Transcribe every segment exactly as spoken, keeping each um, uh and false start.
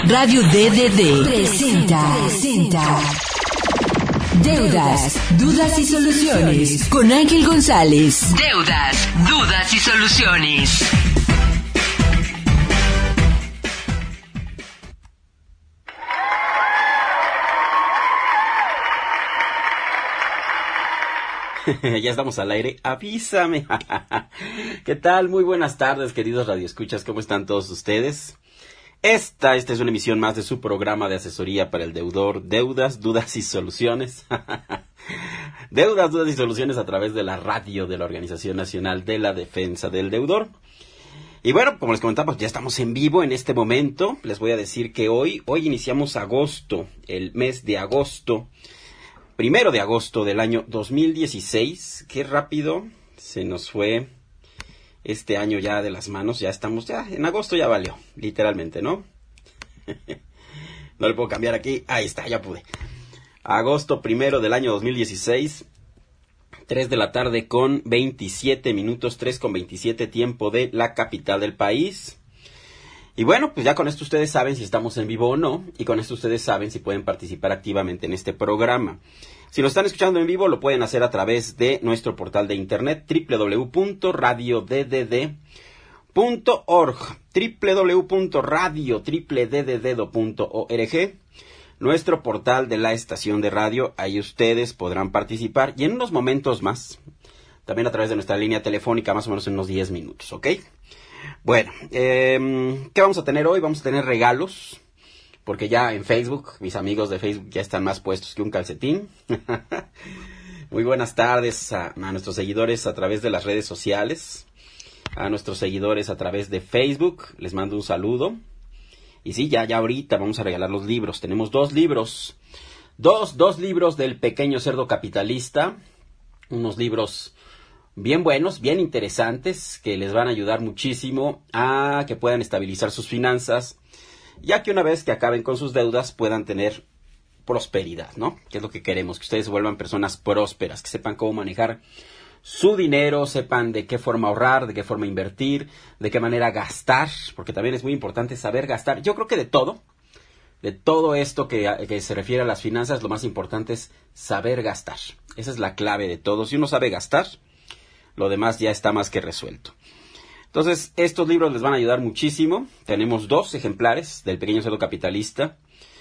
Radio D D D presenta, presenta Deudas, Dudas y Soluciones con Ángel González. Deudas, Dudas y Soluciones. Ya estamos al aire, avísame. ¿Qué tal? Muy buenas tardes, queridos radioescuchas, ¿cómo están todos ustedes? Esta, esta es una emisión más de su programa de asesoría para el deudor, Deudas, Dudas y Soluciones. Deudas, Dudas y Soluciones a través de la radio de la Organización Nacional de la Defensa del Deudor. Y bueno, como les comentaba, ya estamos en vivo en este momento. Les voy a decir que hoy, hoy iniciamos agosto, el mes de agosto. Primero de agosto del año dos mil dieciséis, qué rápido se nos fue este año ya de las manos, ya estamos, ya en agosto ya valió, literalmente, ¿no? No le puedo cambiar aquí, ahí está, ya pude. Agosto primero del año dos mil dieciséis, tres de la tarde con veintisiete minutos, tres con veintisiete tiempo de la capital del país. Y bueno, pues ya con esto ustedes saben si estamos en vivo o no, y con esto ustedes saben si pueden participar activamente en este programa. Si lo están escuchando en vivo, lo pueden hacer a través de nuestro portal de internet, doble u doble u doble u punto radio d d d punto org, doble u doble u doble u punto radio d d d punto org, nuestro portal de la estación de radio. Ahí ustedes podrán participar, y en unos momentos más, también a través de nuestra línea telefónica, más o menos en unos diez minutos, ¿ok? Bueno, eh, ¿qué vamos a tener hoy? Vamos a tener regalos, porque ya en Facebook, mis amigos de Facebook ya están más puestos que un calcetín. Muy buenas tardes a, a nuestros seguidores a través de las redes sociales, a nuestros seguidores a través de Facebook, les mando un saludo. Y sí, ya, ya ahorita vamos a regalar los libros. Tenemos dos libros, dos, dos libros del Pequeño Cerdo Capitalista, unos libros bien buenos, bien interesantes, que les van a ayudar muchísimo a que puedan estabilizar sus finanzas, ya que una vez que acaben con sus deudas puedan tener prosperidad, ¿no? Que es lo que queremos, que ustedes se vuelvan personas prósperas, que sepan cómo manejar su dinero, sepan de qué forma ahorrar, de qué forma invertir, de qué manera gastar, porque también es muy importante saber gastar. Yo creo que de todo, de todo esto que, que se refiere a las finanzas, lo más importante es saber gastar. Esa es la clave de todo. Si uno sabe gastar, lo demás ya está más que resuelto. Entonces, estos libros les van a ayudar muchísimo. Tenemos dos ejemplares del Pequeño Cerdo Capitalista.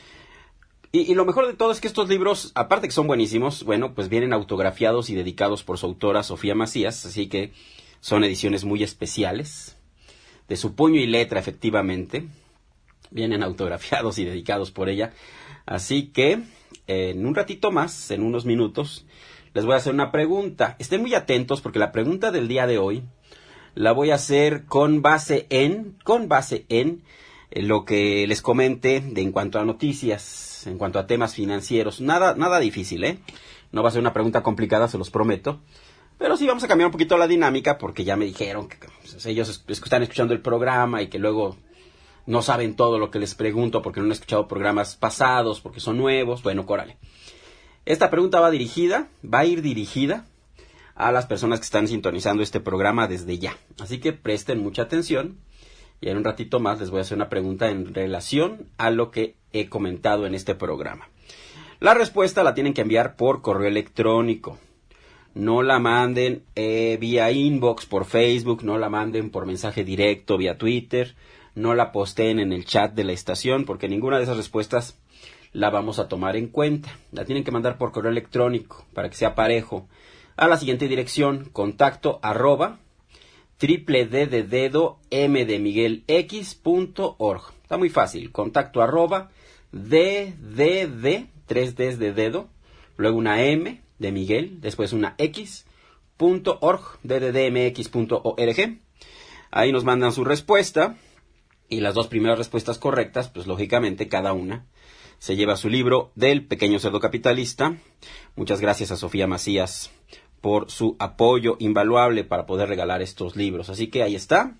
Y, y lo mejor de todo es que estos libros, aparte que son buenísimos, bueno, pues vienen autografiados y dedicados por su autora Sofía Macías. Así que son ediciones muy especiales, de su puño y letra, efectivamente. Vienen autografiados y dedicados por ella. Así que, eh, en un ratito más, en unos minutos, les voy a hacer una pregunta. Estén muy atentos porque la pregunta del día de hoy la voy a hacer con base en, con base en eh, lo que les comente de en cuanto a noticias, en cuanto a temas financieros. Nada, nada difícil, ¿eh? No va a ser una pregunta complicada, se los prometo. Pero sí vamos a cambiar un poquito la dinámica porque ya me dijeron que pues, ellos es, están escuchando el programa y que luego no saben todo lo que les pregunto porque no han escuchado programas pasados, porque son nuevos. Bueno, córale. Esta pregunta va dirigida, va a ir dirigida a las personas que están sintonizando este programa desde ya. Así que presten mucha atención y en un ratito más les voy a hacer una pregunta en relación a lo que he comentado en este programa. La respuesta la tienen que enviar por correo electrónico. No la manden eh, vía inbox por Facebook, no la manden por mensaje directo vía Twitter, no la posteen en el chat de la estación porque ninguna de esas respuestas la vamos a tomar en cuenta. La tienen que mandar por correo electrónico para que sea parejo a la siguiente dirección: contacto arroba triple d de dedo m de miguel x punto org. Está muy fácil. Contacto arroba d d d, tres Ds de dedo, luego una M de Miguel, después una X punto org, d d d m x punto org. Ahí nos mandan su respuesta y las dos primeras respuestas correctas, pues lógicamente cada una se lleva su libro del Pequeño Cerdo Capitalista. Muchas gracias a Sofía Macías por su apoyo invaluable para poder regalar estos libros. Así que ahí está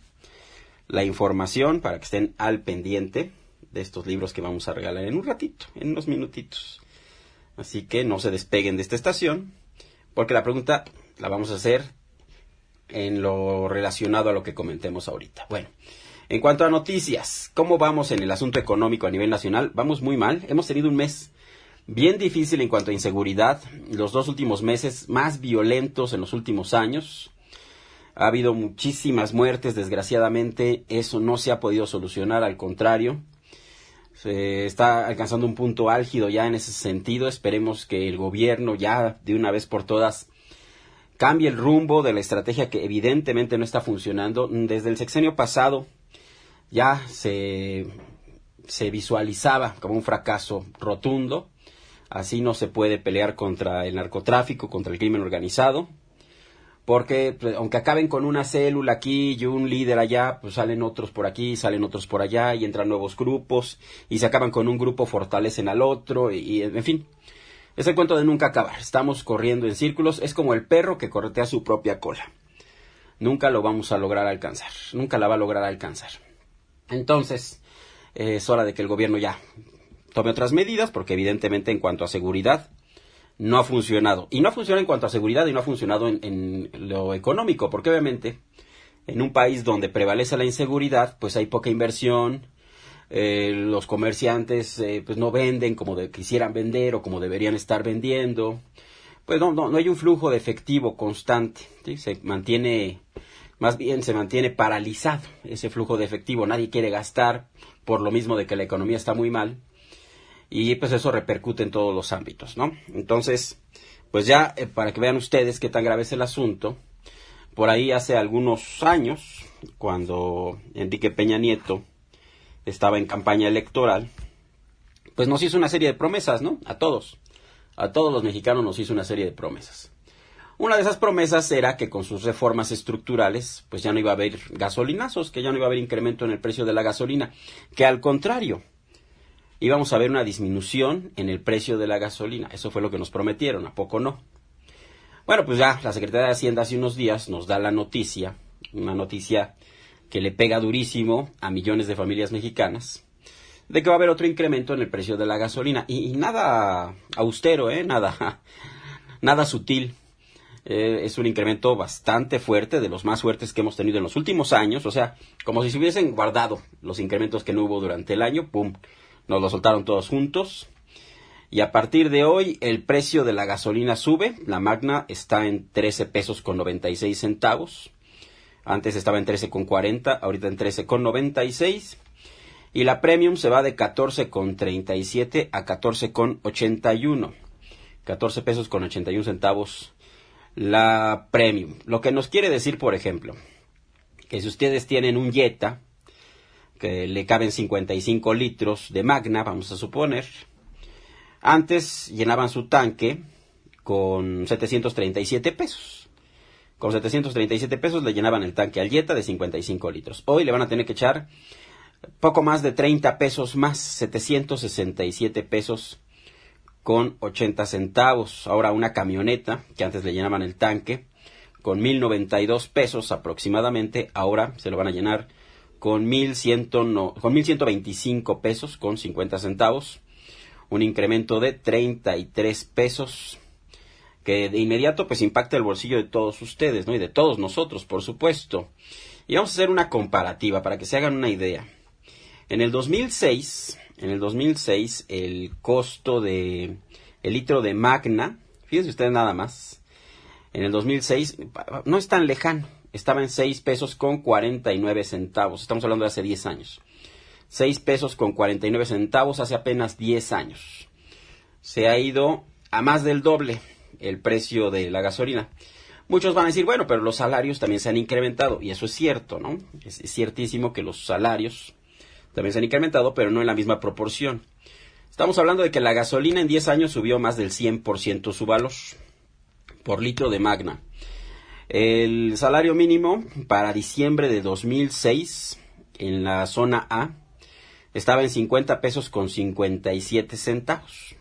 la información para que estén al pendiente de estos libros que vamos a regalar en un ratito, en unos minutitos. Así que no se despeguen de esta estación, porque la pregunta la vamos a hacer en lo relacionado a lo que comentemos ahorita. Bueno, En cuanto a noticias, ¿cómo vamos en el asunto económico a nivel nacional? Vamos muy mal. Hemos tenido un mes bien difícil en cuanto a inseguridad. Los dos últimos meses más violentos en los últimos años. Ha habido muchísimas muertes, desgraciadamente. Eso no se ha podido solucionar, al contrario. Se está alcanzando un punto álgido ya en ese sentido. Esperemos que el gobierno ya de una vez por todas cambie el rumbo de la estrategia que evidentemente no está funcionando. Desde el sexenio pasado ya se, se visualizaba como un fracaso rotundo. Así no se puede pelear contra el narcotráfico, contra el crimen organizado. Porque pues, aunque acaben con una célula aquí y un líder allá, pues salen otros por aquí, salen otros por allá y entran nuevos grupos y se acaban con un grupo, fortalecen al otro y, y en fin. Es el cuento de nunca acabar. Estamos corriendo en círculos. Es como el perro que corretea su propia cola. Nunca lo vamos a lograr alcanzar. Nunca la va a lograr alcanzar. Entonces, eh, es hora de que el gobierno ya tome otras medidas porque evidentemente en cuanto a seguridad no ha funcionado. Y no ha funcionado en cuanto a seguridad y no ha funcionado en, en lo económico, porque obviamente en un país donde prevalece la inseguridad, pues hay poca inversión, eh, los comerciantes eh, pues no venden como de, quisieran vender o como deberían estar vendiendo. Pues no, no, no hay un flujo de efectivo constante, ¿sí? Se mantiene, más bien se mantiene paralizado ese flujo de efectivo. Nadie quiere gastar por lo mismo de que la economía está muy mal. Y pues eso repercute en todos los ámbitos, ¿no? Entonces, pues ya eh, para que vean ustedes qué tan grave es el asunto, por ahí hace algunos años, cuando Enrique Peña Nieto estaba en campaña electoral, pues nos hizo una serie de promesas, ¿no? A todos, a todos los mexicanos nos hizo una serie de promesas. Una de esas promesas era que con sus reformas estructurales, pues ya no iba a haber gasolinazos, que ya no iba a haber incremento en el precio de la gasolina, que al contrario, íbamos a ver una disminución en el precio de la gasolina. Eso fue lo que nos prometieron, ¿a poco no? Bueno, pues ya la Secretaría de Hacienda hace unos días nos da la noticia, una noticia que le pega durísimo a millones de familias mexicanas, de que va a haber otro incremento en el precio de la gasolina. Y, y nada austero, ¿eh? Nada, nada sutil. Eh, es un incremento bastante fuerte, de los más fuertes que hemos tenido en los últimos años. O sea, como si se hubiesen guardado los incrementos que no hubo durante el año, ¡pum!, nos lo soltaron todos juntos. Y a partir de hoy el precio de la gasolina sube. La Magna está en trece pesos con noventa y seis centavos. Antes estaba en trece con cuarenta, ahorita en trece con noventa y seis. Y la Premium se va de catorce con treinta y siete a catorce con ochenta y uno. catorce pesos con ochenta y uno centavos la Premium. Lo que nos quiere decir, por ejemplo, que si ustedes tienen un Jetta que le caben cincuenta y cinco litros de Magna, vamos a suponer, antes llenaban su tanque con setecientos treinta y siete pesos. Con setecientos treinta y siete pesos le llenaban el tanque al Jetta de cincuenta y cinco litros. Hoy le van a tener que echar poco más de treinta pesos más, setecientos sesenta y siete pesos con ochenta centavos. Ahora una camioneta, que antes le llenaban el tanque con mil noventa y dos pesos aproximadamente, ahora se lo van a llenar con mil ciento no, con mil ciento veinticinco pesos con cincuenta centavos, un incremento de treinta y tres pesos que de inmediato pues impacta el bolsillo de todos ustedes, ¿no? Y de todos nosotros, por supuesto. Y vamos a hacer una comparativa para que se hagan una idea. En el dos mil seis, en el dos mil seis el costo de el litro de Magna, fíjense ustedes nada más, en el dos mil seis no es tan lejano. Estaba en seis pesos con cuarenta y nueve centavos. Estamos hablando de hace diez años. seis pesos con cuarenta y nueve centavos hace apenas diez años. Se ha ido a más del doble el precio de la gasolina. Muchos van a decir, bueno, pero los salarios también se han incrementado. Y eso es cierto, ¿no? Es, es ciertísimo que los salarios también se han incrementado, pero no en la misma proporción. Estamos hablando de que la gasolina en diez años subió más del cien por ciento su valor por litro de Magna. El salario mínimo para diciembre de dos mil seis en la zona A estaba en cincuenta pesos con cincuenta y siete centavos.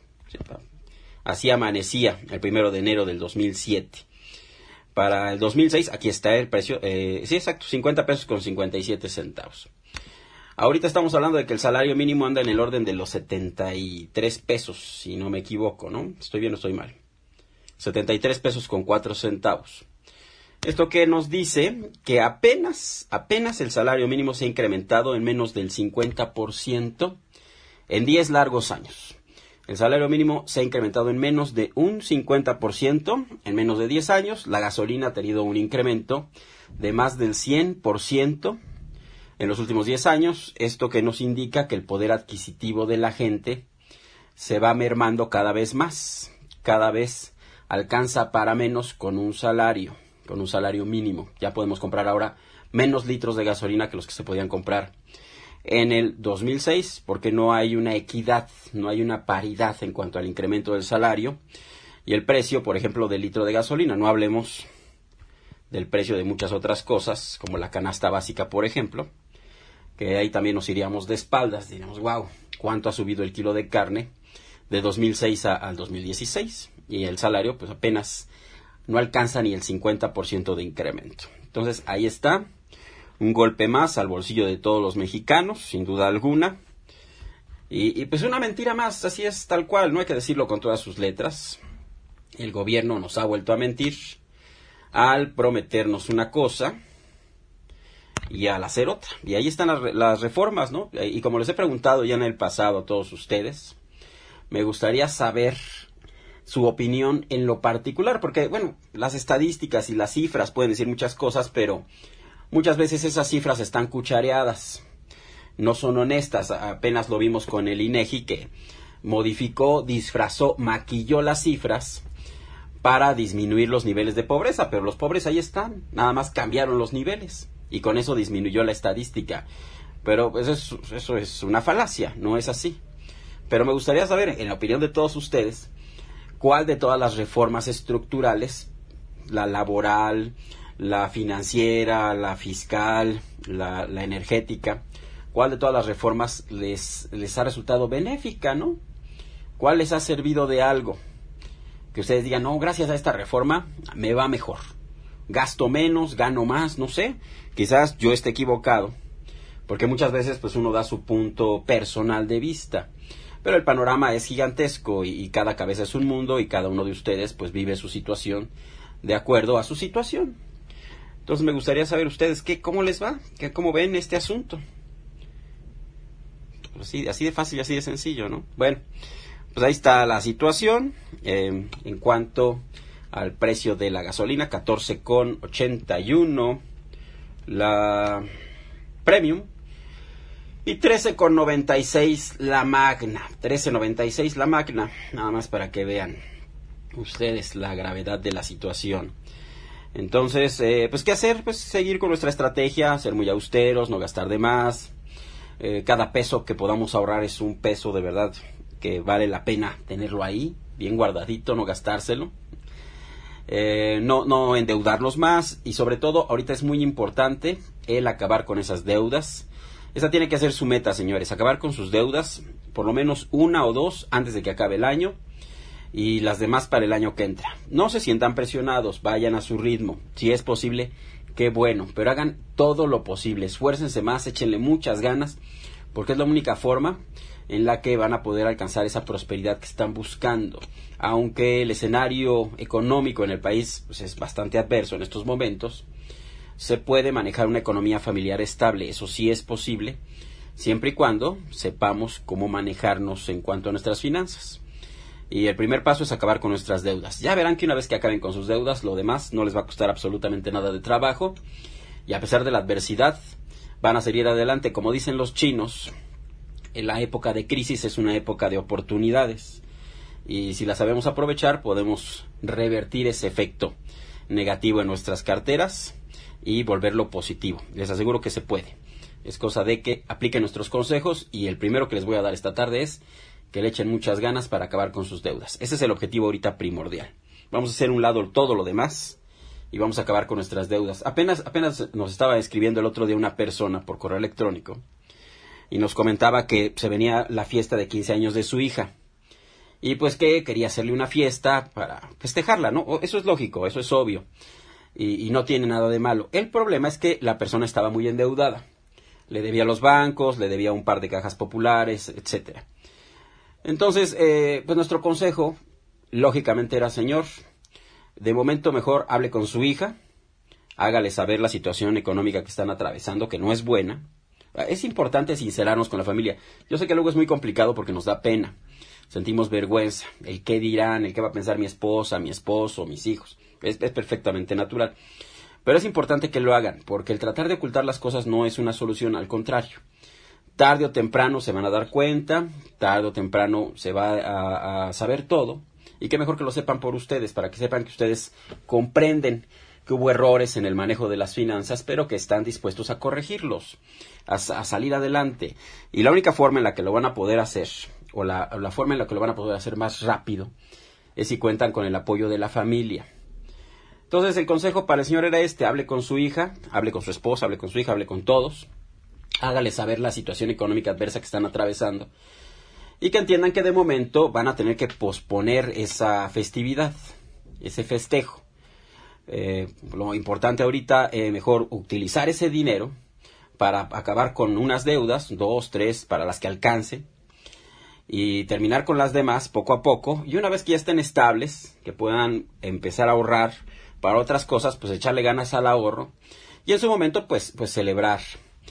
Así amanecía el primero de enero del dos mil siete. Para el dos mil seis, aquí está el precio, eh, sí, exacto, cincuenta pesos con cincuenta y siete centavos. Ahorita estamos hablando de que el salario mínimo anda en el orden de los setenta y tres pesos, si no me equivoco, ¿no? Estoy bien o estoy mal. setenta y tres pesos con cuatro centavos. Esto que nos dice que apenas, apenas el salario mínimo se ha incrementado en menos del cincuenta por ciento en diez largos años. El salario mínimo se ha incrementado en menos de un cincuenta por ciento en menos de diez años. La gasolina ha tenido un incremento de más del cien por ciento en los últimos diez años. Esto que nos indica que el poder adquisitivo de la gente se va mermando cada vez más. Cada vez alcanza para menos con un salario, con un salario mínimo. Ya podemos comprar ahora menos litros de gasolina que los que se podían comprar en el dos mil seis, porque no hay una equidad, no hay una paridad en cuanto al incremento del salario y el precio, por ejemplo, del litro de gasolina. No hablemos del precio de muchas otras cosas, como la canasta básica, por ejemplo, que ahí también nos iríamos de espaldas, diríamos, wow, ¿cuánto ha subido el kilo de carne de dos mil seis a, al dos mil dieciséis? Y el salario, pues apenas no alcanza ni el cincuenta por ciento de incremento. Entonces, ahí está, un golpe más al bolsillo de todos los mexicanos, sin duda alguna. Y, y pues una mentira más, así es tal cual, no hay que decirlo con todas sus letras. El gobierno nos ha vuelto a mentir al prometernos una cosa y al hacer otra. Y ahí están las, las reformas, ¿no? Y como les he preguntado ya en el pasado a todos ustedes, me gustaría saber su opinión en lo particular, porque, bueno, las estadísticas y las cifras pueden decir muchas cosas, pero muchas veces esas cifras están cuchareadas, no son honestas. Apenas lo vimos con el INEGI, que modificó, disfrazó, maquilló las cifras para disminuir los niveles de pobreza, pero los pobres ahí están, nada más cambiaron los niveles y con eso disminuyó la estadística. Pero pues eso, eso es una falacia, no es así. Pero me gustaría saber, en la opinión de todos ustedes, cuál de todas las reformas estructurales, la laboral, la financiera, la fiscal, la, la energética, cuál de todas las reformas les, les ha resultado benéfica, ¿no? ¿Cuál les ha servido de algo? Que ustedes digan, no, gracias a esta reforma me va mejor, gasto menos, gano más, no sé, quizás yo esté equivocado, porque muchas veces pues uno da su punto personal de vista, pero el panorama es gigantesco y, y cada cabeza es un mundo y cada uno de ustedes pues vive su situación de acuerdo a su situación. Entonces me gustaría saber ustedes qué, cómo les va, qué, cómo ven este asunto. Así, así de fácil y así de sencillo, ¿no? Bueno, pues ahí está la situación eh, en cuanto al precio de la gasolina, catorce con ochenta y uno la Premium y trece con noventa y seis la Magna, trece noventa y seis la Magna, nada más para que vean ustedes la gravedad de la situación. Entonces, eh, pues ¿qué hacer? Pues seguir con nuestra estrategia, ser muy austeros, no gastar de más. Eh, cada peso que podamos ahorrar es un peso de verdad que vale la pena tenerlo ahí, bien guardadito, no gastárselo. Eh, no, no endeudarlos más y sobre todo ahorita es muy importante el acabar con esas deudas. Esa tiene que ser su meta, señores, acabar con sus deudas, por lo menos una o dos antes de que acabe el año y las demás para el año que entra. No se sientan presionados, vayan a su ritmo, si es posible, qué bueno, pero hagan todo lo posible, esfuércense más, échenle muchas ganas, porque es la única forma en la que van a poder alcanzar esa prosperidad que están buscando. Aunque el escenario económico en el país pues, es bastante adverso en estos momentos, se puede manejar una economía familiar estable, eso sí es posible, siempre y cuando sepamos cómo manejarnos en cuanto a nuestras finanzas. Y el primer paso es acabar con nuestras deudas. Ya verán que una vez que acaben con sus deudas, lo demás no les va a costar absolutamente nada de trabajo. Y a pesar de la adversidad, van a seguir adelante. Como dicen los chinos, en la época de crisis es una época de oportunidades. Y si la sabemos aprovechar, podemos revertir ese efecto negativo en nuestras carteras y volverlo positivo. Les aseguro que se puede. Es cosa de que apliquen nuestros consejos y el primero que les voy a dar esta tarde es que le echen muchas ganas para acabar con sus deudas. Ese es el objetivo ahorita primordial. Vamos a hacer un lado todo lo demás y vamos a acabar con nuestras deudas. Apenas, apenas nos estaba escribiendo el otro día una persona por correo electrónico y nos comentaba que se venía la fiesta de quince años de su hija y pues que quería hacerle una fiesta para festejarla, ¿no? Eso es lógico, eso es obvio y, y no tiene nada de malo. El problema es que la persona estaba muy endeudada. Le debía a los bancos, le debía un par de cajas populares, etcétera. Entonces, eh, pues nuestro consejo, lógicamente era, señor, de momento mejor hable con su hija, hágale saber la situación económica que están atravesando, que no es buena. Es importante sincerarnos con la familia. Yo sé que luego es muy complicado porque nos da pena. Sentimos vergüenza, el qué dirán, el qué va a pensar mi esposa, mi esposo, mis hijos. Es, es perfectamente natural. Pero es importante que lo hagan, porque el tratar de ocultar las cosas no es una solución, al contrario. Tarde o temprano se van a dar cuenta, tarde o temprano se va a, a saber todo, y qué mejor que lo sepan por ustedes, para que sepan que ustedes comprenden que hubo errores en el manejo de las finanzas, pero que están dispuestos a corregirlos, a, a salir adelante. Y la única forma en la que lo van a poder hacer, o la, la forma en la que lo van a poder hacer más rápido, es si cuentan con el apoyo de la familia. Entonces el consejo para el señor era este: hable con su hija, hable con su esposa, hable con su hija, hable con todos, hágale saber la situación económica adversa que están atravesando, y que entiendan que de momento van a tener que posponer esa festividad, ese festejo. Eh, lo importante ahorita, eh, mejor utilizar ese dinero para acabar con unas deudas, dos, tres, para las que alcance, y terminar con las demás poco a poco, y una vez que ya estén estables, que puedan empezar a ahorrar para otras cosas, pues echarle ganas al ahorro, y en su momento pues, pues celebrar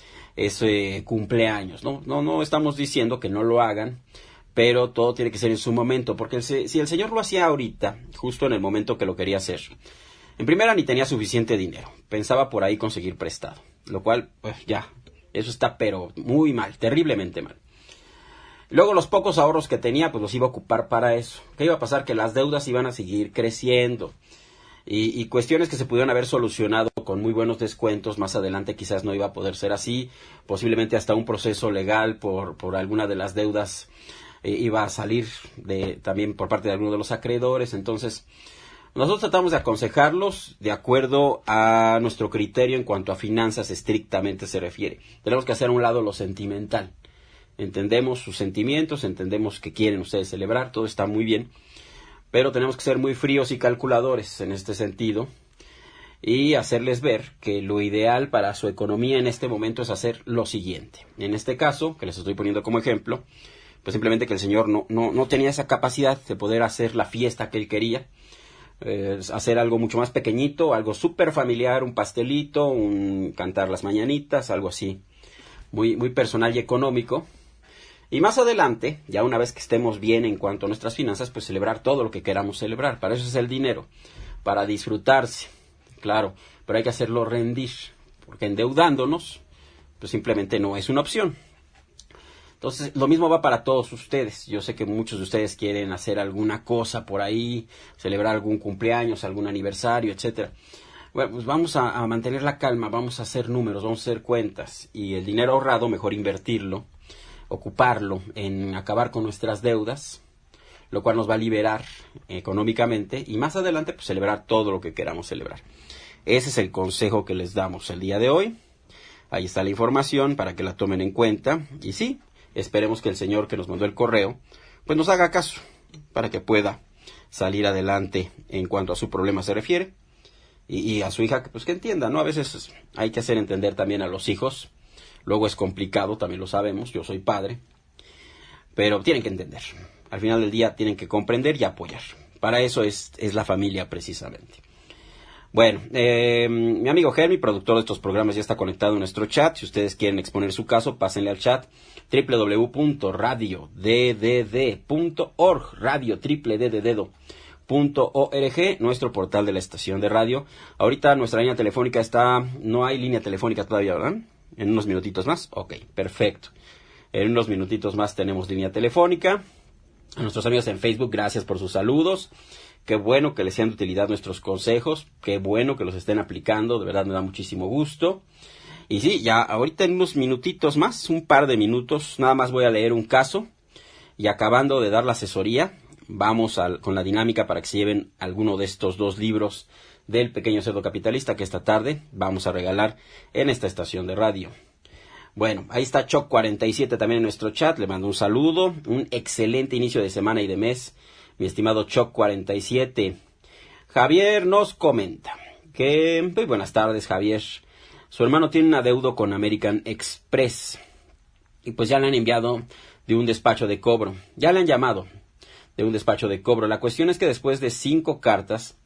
ese cumpleaños, ¿no? No, no estamos diciendo que no lo hagan, pero todo tiene que ser en su momento, porque el, si el señor lo hacía ahorita, justo en el momento que lo quería hacer, en primera ni tenía suficiente dinero, pensaba por ahí conseguir prestado, lo cual, pues ya, eso está pero muy mal, terriblemente mal. Luego los pocos ahorros que tenía, pues los iba a ocupar para eso. ¿Qué iba a pasar? Que las deudas iban a seguir creciendo. Y, y cuestiones que se pudieron haber solucionado con muy buenos descuentos, más adelante quizás no iba a poder ser así. Posiblemente hasta un proceso legal por, por alguna de las deudas eh, iba a salir de, también por parte de alguno de los acreedores. Entonces, nosotros tratamos de aconsejarlos de acuerdo a nuestro criterio en cuanto a finanzas estrictamente se refiere. Tenemos que hacer a un lado lo sentimental. Entendemos sus sentimientos, entendemos que quieren ustedes celebrar, todo está muy bien, pero tenemos que ser muy fríos y calculadores en este sentido y hacerles ver que lo ideal para su economía en este momento es hacer lo siguiente. En este caso, que les estoy poniendo como ejemplo, pues simplemente que el señor no, no, no tenía esa capacidad de poder hacer la fiesta que él quería, eh, hacer algo mucho más pequeñito, algo súper familiar, un pastelito, un cantar las mañanitas, algo así, muy, muy personal y económico. Y más adelante, ya una vez que estemos bien en cuanto a nuestras finanzas, pues celebrar todo lo que queramos celebrar. Para eso es el dinero, para disfrutarse, claro, pero hay que hacerlo rendir, porque endeudándonos, pues simplemente no es una opción. Entonces, lo mismo va para todos ustedes. Yo sé que muchos de ustedes quieren hacer alguna cosa por ahí, celebrar algún cumpleaños, algún aniversario, etcétera. Bueno, pues vamos a, a mantener la calma, vamos a hacer números, vamos a hacer cuentas, y el dinero ahorrado mejor invertirlo, ocuparlo en acabar con nuestras deudas, lo cual nos va a liberar económicamente, y más adelante pues celebrar todo lo que queramos celebrar. Ese es el consejo que les damos el día de hoy. Ahí está la información para que la tomen en cuenta, y sí, esperemos que el señor que nos mandó el correo pues nos haga caso para que pueda salir adelante en cuanto a su problema se refiere, y, y a su hija pues que entienda, ¿no? A veces hay que hacer entender también a los hijos. Luego es complicado, también lo sabemos, yo soy padre, pero tienen que entender. Al final del día tienen que comprender y apoyar. Para eso es, es la familia precisamente. Bueno, eh, mi amigo Germi, productor de estos programas, ya está conectado en nuestro chat. Si ustedes quieren exponer su caso, pásenle al chat doble u doble u doble u punto radio d d d punto org, radio triple d de dedo punto org, nuestro portal de la estación de radio. Ahorita nuestra línea telefónica está, no hay línea telefónica todavía, ¿verdad? En unos minutitos más. Ok, perfecto. En unos minutitos más tenemos línea telefónica. A nuestros amigos en Facebook, gracias por sus saludos. Qué bueno que les sean de utilidad nuestros consejos. Qué bueno que los estén aplicando. De verdad me da muchísimo gusto. Y sí, ya ahorita en unos minutitos más, un par de minutos, nada más voy a leer un caso. Y acabando de dar la asesoría, vamos al, con la dinámica para que se lleven alguno de estos dos libros del Pequeño Cerdo Capitalista, que esta tarde vamos a regalar en esta estación de radio. Bueno, ahí está Choc cuarenta y siete también en nuestro chat, le mando un saludo, un excelente inicio de semana y de mes, mi estimado Choc cuarenta y siete. Javier nos comenta que, muy buenas tardes Javier, su hermano tiene un adeudo con American Express, y pues ya le han enviado de un despacho de cobro, ya le han llamado de un despacho de cobro. La cuestión es que después de cinco cartas,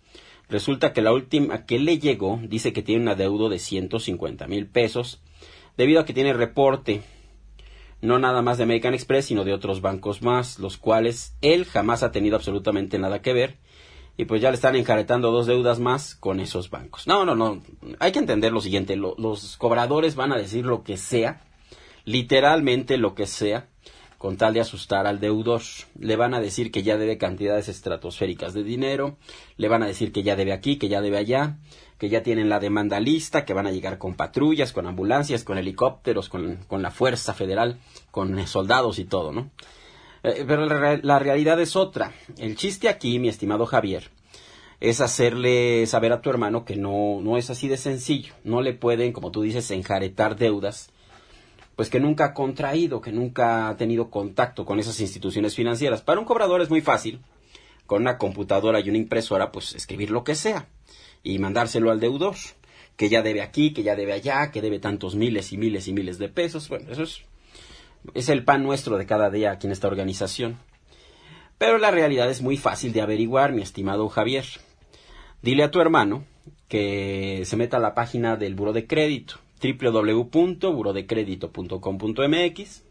Resulta que la última que le llegó dice que tiene un adeudo de ciento cincuenta mil pesos, debido a que tiene reporte, no nada más de American Express, sino de otros bancos más, los cuales él jamás ha tenido absolutamente nada que ver, y pues ya le están enjaretando dos deudas más con esos bancos. No, no, no, hay que entender lo siguiente, lo, los cobradores van a decir lo que sea, literalmente lo que sea, con tal de asustar al deudor. Le van a decir que ya debe cantidades estratosféricas de dinero, le van a decir que ya debe aquí, que ya debe allá, que ya tienen la demanda lista, que van a llegar con patrullas, con ambulancias, con helicópteros, con, con la Fuerza Federal, con soldados y todo, ¿no? Eh, pero la, la realidad es otra. El chiste aquí, mi estimado Javier, es hacerle saber a tu hermano que no, no es así de sencillo. No le pueden, como tú dices, enjaretar deudas pues que nunca ha contraído, que nunca ha tenido contacto con esas instituciones financieras. Para un cobrador es muy fácil, con una computadora y una impresora, pues escribir lo que sea y mandárselo al deudor, que ya debe aquí, que ya debe allá, que debe tantos miles y miles y miles de pesos. Bueno, eso es, es el pan nuestro de cada día aquí en esta organización. Pero la realidad es muy fácil de averiguar, mi estimado Javier. Dile a tu hermano que se meta a la página del Buró de Crédito, doble u doble u doble u punto buró de crédito punto com punto m x,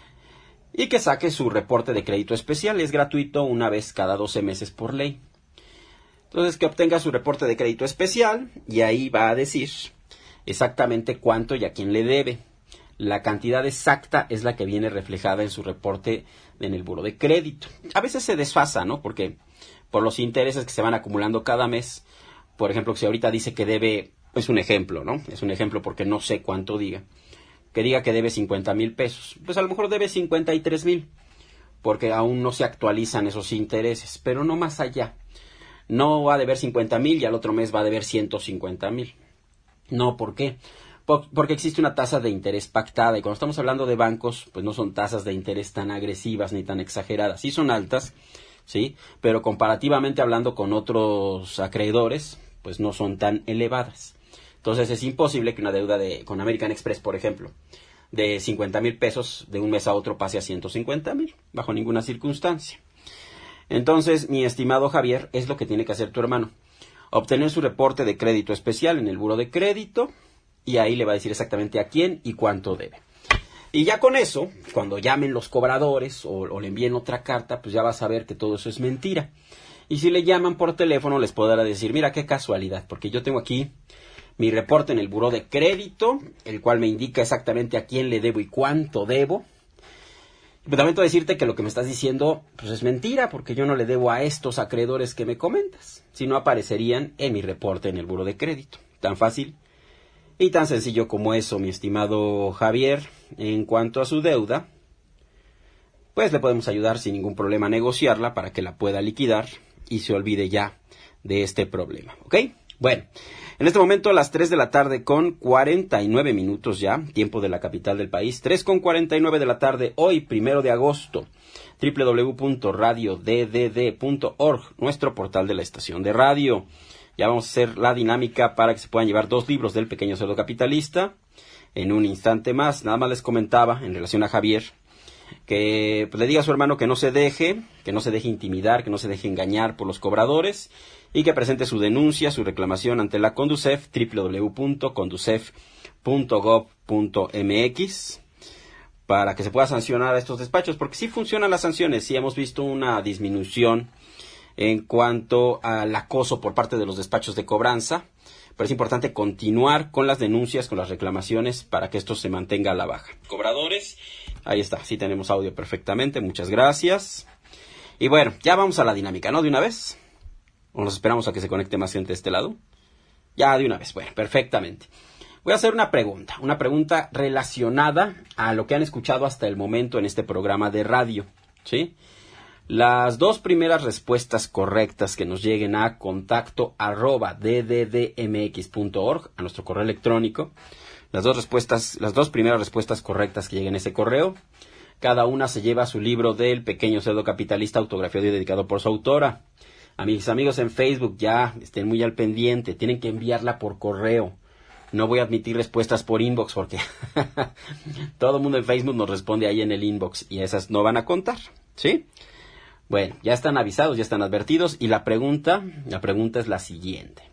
y que saque su reporte de crédito especial. Es gratuito una vez cada doce meses por ley. Entonces, que obtenga su reporte de crédito especial y ahí va a decir exactamente cuánto y a quién le debe. La cantidad exacta es la que viene reflejada en su reporte en el Buró de Crédito. A veces se desfasa, ¿no? Porque por los intereses que se van acumulando cada mes, por ejemplo, si ahorita dice que debe, es un ejemplo, ¿no? Es un ejemplo porque no sé cuánto diga. Que diga que debe cincuenta mil pesos. Pues a lo mejor debe cincuenta y tres mil, porque aún no se actualizan esos intereses, pero no más allá. No va a deber cincuenta mil y al otro mes va a deber ciento cincuenta mil. No, ¿por qué? Por, porque existe una tasa de interés pactada, y cuando estamos hablando de bancos, pues no son tasas de interés tan agresivas ni tan exageradas. Sí son altas, sí, pero comparativamente hablando con otros acreedores, pues no son tan elevadas. Entonces es imposible que una deuda de con American Express, por ejemplo, de cincuenta mil pesos de un mes a otro pase a ciento cincuenta mil, bajo ninguna circunstancia. Entonces, mi estimado Javier, es lo que tiene que hacer tu hermano. Obtener su reporte de crédito especial en el Buró de Crédito, y ahí le va a decir exactamente a quién y cuánto debe. Y ya con eso, cuando llamen los cobradores o, o le envíen otra carta, pues ya va a saber que todo eso es mentira. Y si le llaman por teléfono, les podrá decir, mira qué casualidad, porque yo tengo aquí mi reporte en el Buró de Crédito, el cual me indica exactamente a quién le debo y cuánto debo. Pero también tengo que decirte que lo que me estás diciendo pues es mentira, porque yo no le debo a estos acreedores que me comentas, sino aparecerían en mi reporte en el Buró de Crédito. Tan fácil y tan sencillo como eso, mi estimado Javier. En cuanto a su deuda, pues le podemos ayudar sin ningún problema a negociarla para que la pueda liquidar y se olvide ya de este problema, ¿ok? Bueno, en este momento a las tres de la tarde con cuarenta y nueve minutos ya, tiempo de la capital del país, tres con cuarenta y nueve de la tarde, hoy, primero de agosto, doble u doble u doble u punto radio d d d punto org, nuestro portal de la estación de radio. Ya vamos a hacer la dinámica para que se puedan llevar dos libros del Pequeño Cerdo Capitalista en un instante más. Nada más les comentaba en relación a Javier, que pues, le diga a su hermano que no se deje, que no se deje intimidar, que no se deje engañar por los cobradores, y que presente su denuncia, su reclamación ante la Conducef, doble u doble u doble u punto conducef punto gob punto m x, para que se pueda sancionar a estos despachos, porque sí funcionan las sanciones, sí hemos visto una disminución en cuanto al acoso por parte de los despachos de cobranza, pero es importante continuar con las denuncias, con las reclamaciones, para que esto se mantenga a la baja. Cobradores, ahí está, sí tenemos audio perfectamente, muchas gracias. Y bueno, ya vamos a la dinámica, ¿no? De una vez. ¿O nos esperamos a que se conecte más gente de este lado? Ya, de una vez. Bueno, perfectamente. Voy a hacer una pregunta. Una pregunta relacionada a lo que han escuchado hasta el momento en este programa de radio. ¿Sí? Las dos primeras respuestas correctas que nos lleguen a contacto arroba d d d m x punto org, a nuestro correo electrónico. Las dos respuestas, las dos primeras respuestas correctas que lleguen a ese correo, cada una se lleva su libro del Pequeño Cerdo Capitalista, autografiado y dedicado por su autora. A mis amigos en Facebook, ya estén muy al pendiente, tienen que enviarla por correo. No voy a admitir respuestas por inbox porque todo el mundo en Facebook nos responde ahí en el inbox y esas no van a contar, ¿sí? Bueno, ya están avisados, ya están advertidos. Y la pregunta, la pregunta es la siguiente.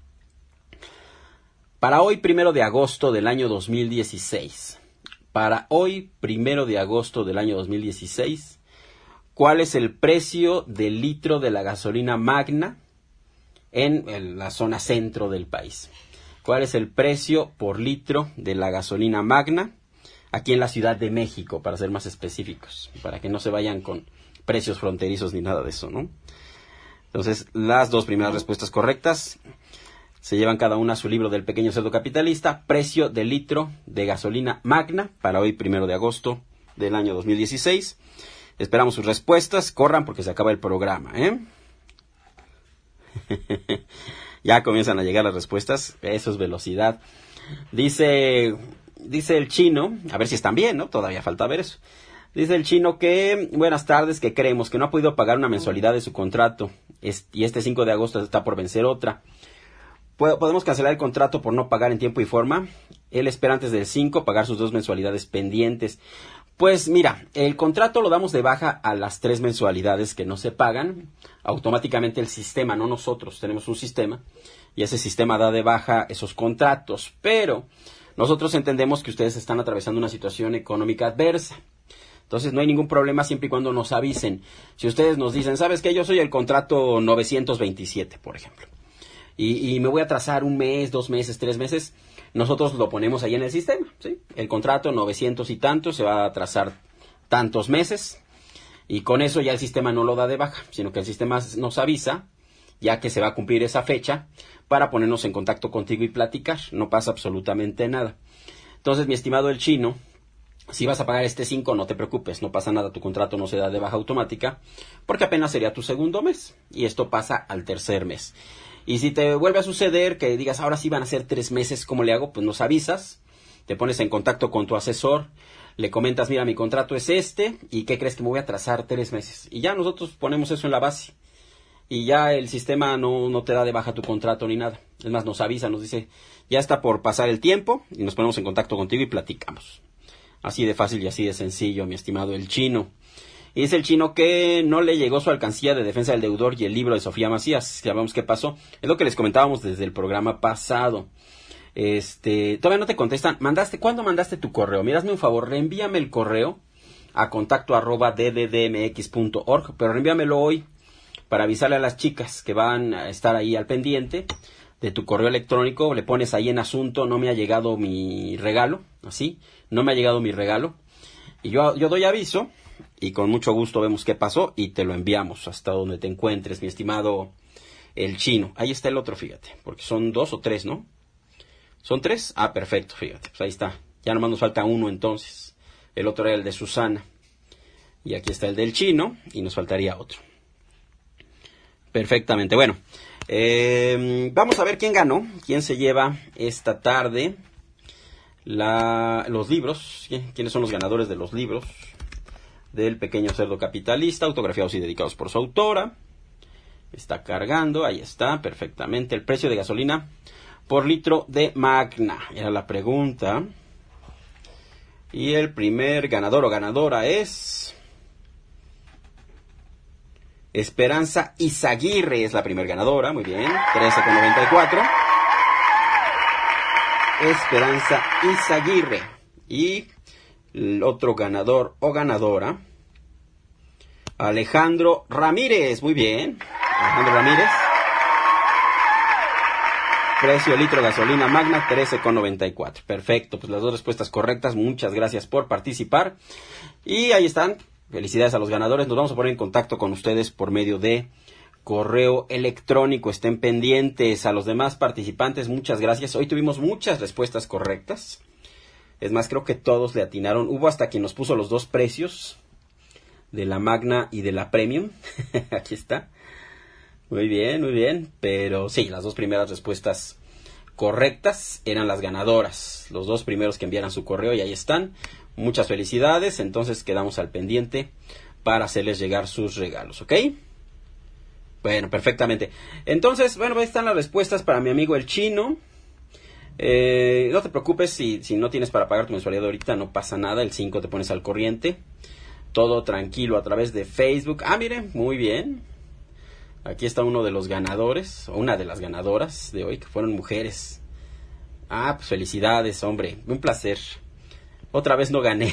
Para hoy, primero de agosto del año dos mil dieciséis. Para hoy, primero de agosto del año dos mil dieciséis. ¿Cuál es el precio del litro de la gasolina Magna en, en la zona centro del país? ¿Cuál es el precio por litro de la gasolina Magna aquí en la Ciudad de México, para ser más específicos, para que no se vayan con precios fronterizos ni nada de eso, ¿no? Entonces, las dos primeras respuestas correctas se llevan cada una su libro del Pequeño Cerdo Capitalista, precio del litro de gasolina Magna para hoy, primero de agosto del año dos mil dieciséis. Esperamos sus respuestas, corran porque se acaba el programa, ¿eh? Ya comienzan a llegar las respuestas, eso es velocidad. Dice, dice el chino, a ver si están bien, ¿no? Todavía falta ver eso. Dice el chino que, buenas tardes, que creemos que no ha podido pagar una mensualidad de su contrato es, y este cinco de agosto está por vencer otra. ¿Podemos cancelar el contrato por no pagar en tiempo y forma? Él espera antes del cinco pagar sus dos mensualidades pendientes. Pues mira, el contrato lo damos de baja a las tres mensualidades que no se pagan. Automáticamente el sistema, no nosotros, tenemos un sistema y ese sistema da de baja esos contratos. Pero nosotros entendemos que ustedes están atravesando una situación económica adversa. Entonces no hay ningún problema siempre y cuando nos avisen. Si ustedes nos dicen, ¿sabes qué? Yo soy el contrato novecientos veintisiete, por ejemplo. Y, y me voy a atrasar un mes, dos meses, tres meses, nosotros lo ponemos ahí en el sistema, ¿sí? El contrato novecientos y tantos se va a atrasar tantos meses y con eso ya el sistema no lo da de baja, sino que el sistema nos avisa ya que se va a cumplir esa fecha para ponernos en contacto contigo y platicar, no pasa absolutamente nada. Entonces, mi estimado el chino, si vas a pagar este cinco, no te preocupes, no pasa nada, tu contrato no se da de baja automática porque apenas sería tu segundo mes y esto pasa al tercer mes. Y si te vuelve a suceder que digas, ahora sí van a ser tres meses, ¿cómo le hago? Pues nos avisas, te pones en contacto con tu asesor, le comentas, mira, mi contrato es este, ¿y qué crees que me voy a atrasar tres meses? Y ya nosotros ponemos eso en la base. Y ya el sistema no, no te da de baja tu contrato ni nada. Es más, nos avisa, nos dice, ya está por pasar el tiempo, y nos ponemos en contacto contigo y platicamos. Así de fácil y así de sencillo, mi estimado el chino. Y dice el chino que no le llegó su alcancía de defensa del deudor y el libro de Sofía Macías. Ya vemos qué pasó. Es lo que les comentábamos desde el programa pasado. Este, todavía no te contestan. ¿Mandaste? ¿Cuándo mandaste tu correo? Mira, hazme un favor, reenvíame el correo a contacto arroba d d d m x punto org, pero reenvíamelo hoy para avisarle a las chicas que van a estar ahí al pendiente de tu correo electrónico. Le pones ahí en asunto, no me ha llegado mi regalo, así, no me ha llegado mi regalo. Y yo, yo doy aviso. Y con mucho gusto vemos qué pasó y te lo enviamos hasta donde te encuentres, mi estimado el chino. Ahí está el otro, fíjate, porque son dos o tres, ¿no? ¿Son tres? Ah, perfecto, fíjate, pues ahí está. Ya nomás nos falta uno entonces. El otro era el de Susana. Y aquí está el del chino y nos faltaría otro. Perfectamente, bueno. Eh, vamos a ver quién ganó, quién se lleva esta tarde la, los libros. ¿Quiénes son los ganadores de los libros del Pequeño Cerdo Capitalista, autografiados y dedicados por su autora? Está cargando, ahí está, perfectamente. El precio de gasolina por litro de Magna, era la pregunta. Y el primer ganador o ganadora es Esperanza Izaguirre, es la primer ganadora, muy bien, trece con noventa y cuatro. Esperanza Izaguirre. Y el otro ganador o ganadora, Alejandro Ramírez. Muy bien, Alejandro Ramírez. Precio litro gasolina Magna, trece con noventa y cuatro. Perfecto, pues las dos respuestas correctas. Muchas gracias por participar. Y ahí están. Felicidades a los ganadores. Nos vamos a poner en contacto con ustedes por medio de correo electrónico. Estén pendientes. A los demás participantes, muchas gracias. Hoy tuvimos muchas respuestas correctas. Es más, creo que todos le atinaron. Hubo hasta quien nos puso los dos precios de la Magna y de la Premium. Aquí está. Muy bien, muy bien. Pero sí, las dos primeras respuestas correctas eran las ganadoras. Los dos primeros que enviaran su correo y ahí están. Muchas felicidades. Entonces quedamos al pendiente para hacerles llegar sus regalos, ¿ok? Bueno, perfectamente. Entonces, bueno, ahí están las respuestas para mi amigo el chino. Eh, no te preocupes si, si no tienes para pagar tu mensualidad ahorita, no pasa nada, el cinco te pones al corriente todo tranquilo a través de Facebook. Ah, miren, muy bien. Aquí está uno de los ganadores, o una de las ganadoras de hoy, que fueron mujeres. Ah, pues felicidades, hombre, un placer. Otra vez no gané.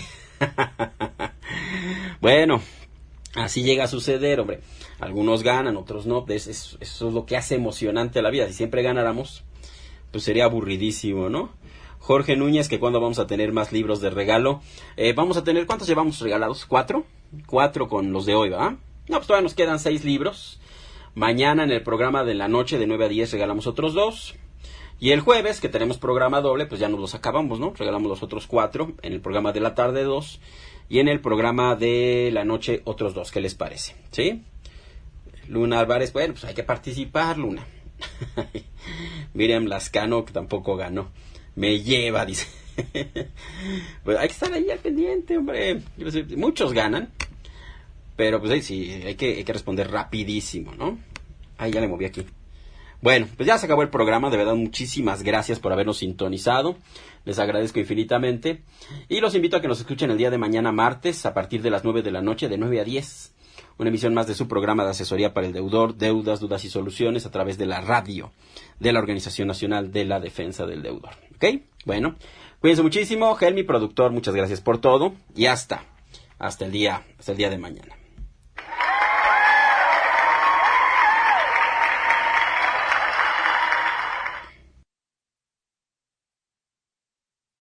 Bueno, así llega a suceder, hombre. Algunos ganan, otros no. Eso es, eso es lo que hace emocionante la vida. Si siempre ganáramos, pues sería aburridísimo, ¿no? Jorge Núñez, que cuando vamos a tener más libros de regalo. Eh, vamos a tener, ¿cuántos llevamos regalados? ¿Cuatro? Cuatro con los de hoy, ¿verdad? No, pues todavía nos quedan seis libros. Mañana en el programa de la noche de nueve a diez regalamos otros dos. Y el jueves, que tenemos programa doble, pues ya nos los acabamos, ¿no? Regalamos los otros cuatro. En el programa de la tarde, dos. Y en el programa de la noche, otros dos. ¿Qué les parece? ¿Sí? Luna Álvarez, bueno, pues hay que participar, Luna. Miriam Lascano, que tampoco ganó. Me lleva, dice. Pues hay que estar ahí al pendiente, hombre. Muchos ganan. Pero pues sí, hay que, hay que responder rapidísimo, ¿no? Ahí ya le moví aquí. Bueno, pues ya se acabó el programa. De verdad, muchísimas gracias por habernos sintonizado. Les agradezco infinitamente. Y los invito a que nos escuchen el día de mañana martes a partir de las nueve de la noche, de nueve a diez. Una emisión más de su programa de asesoría para el deudor, deudas, dudas y soluciones a través de la radio de la Organización Nacional de la Defensa del Deudor. ¿Ok? Bueno, cuídense muchísimo. Gel, mi productor, muchas gracias por todo. Y hasta, hasta el día, hasta el día de mañana.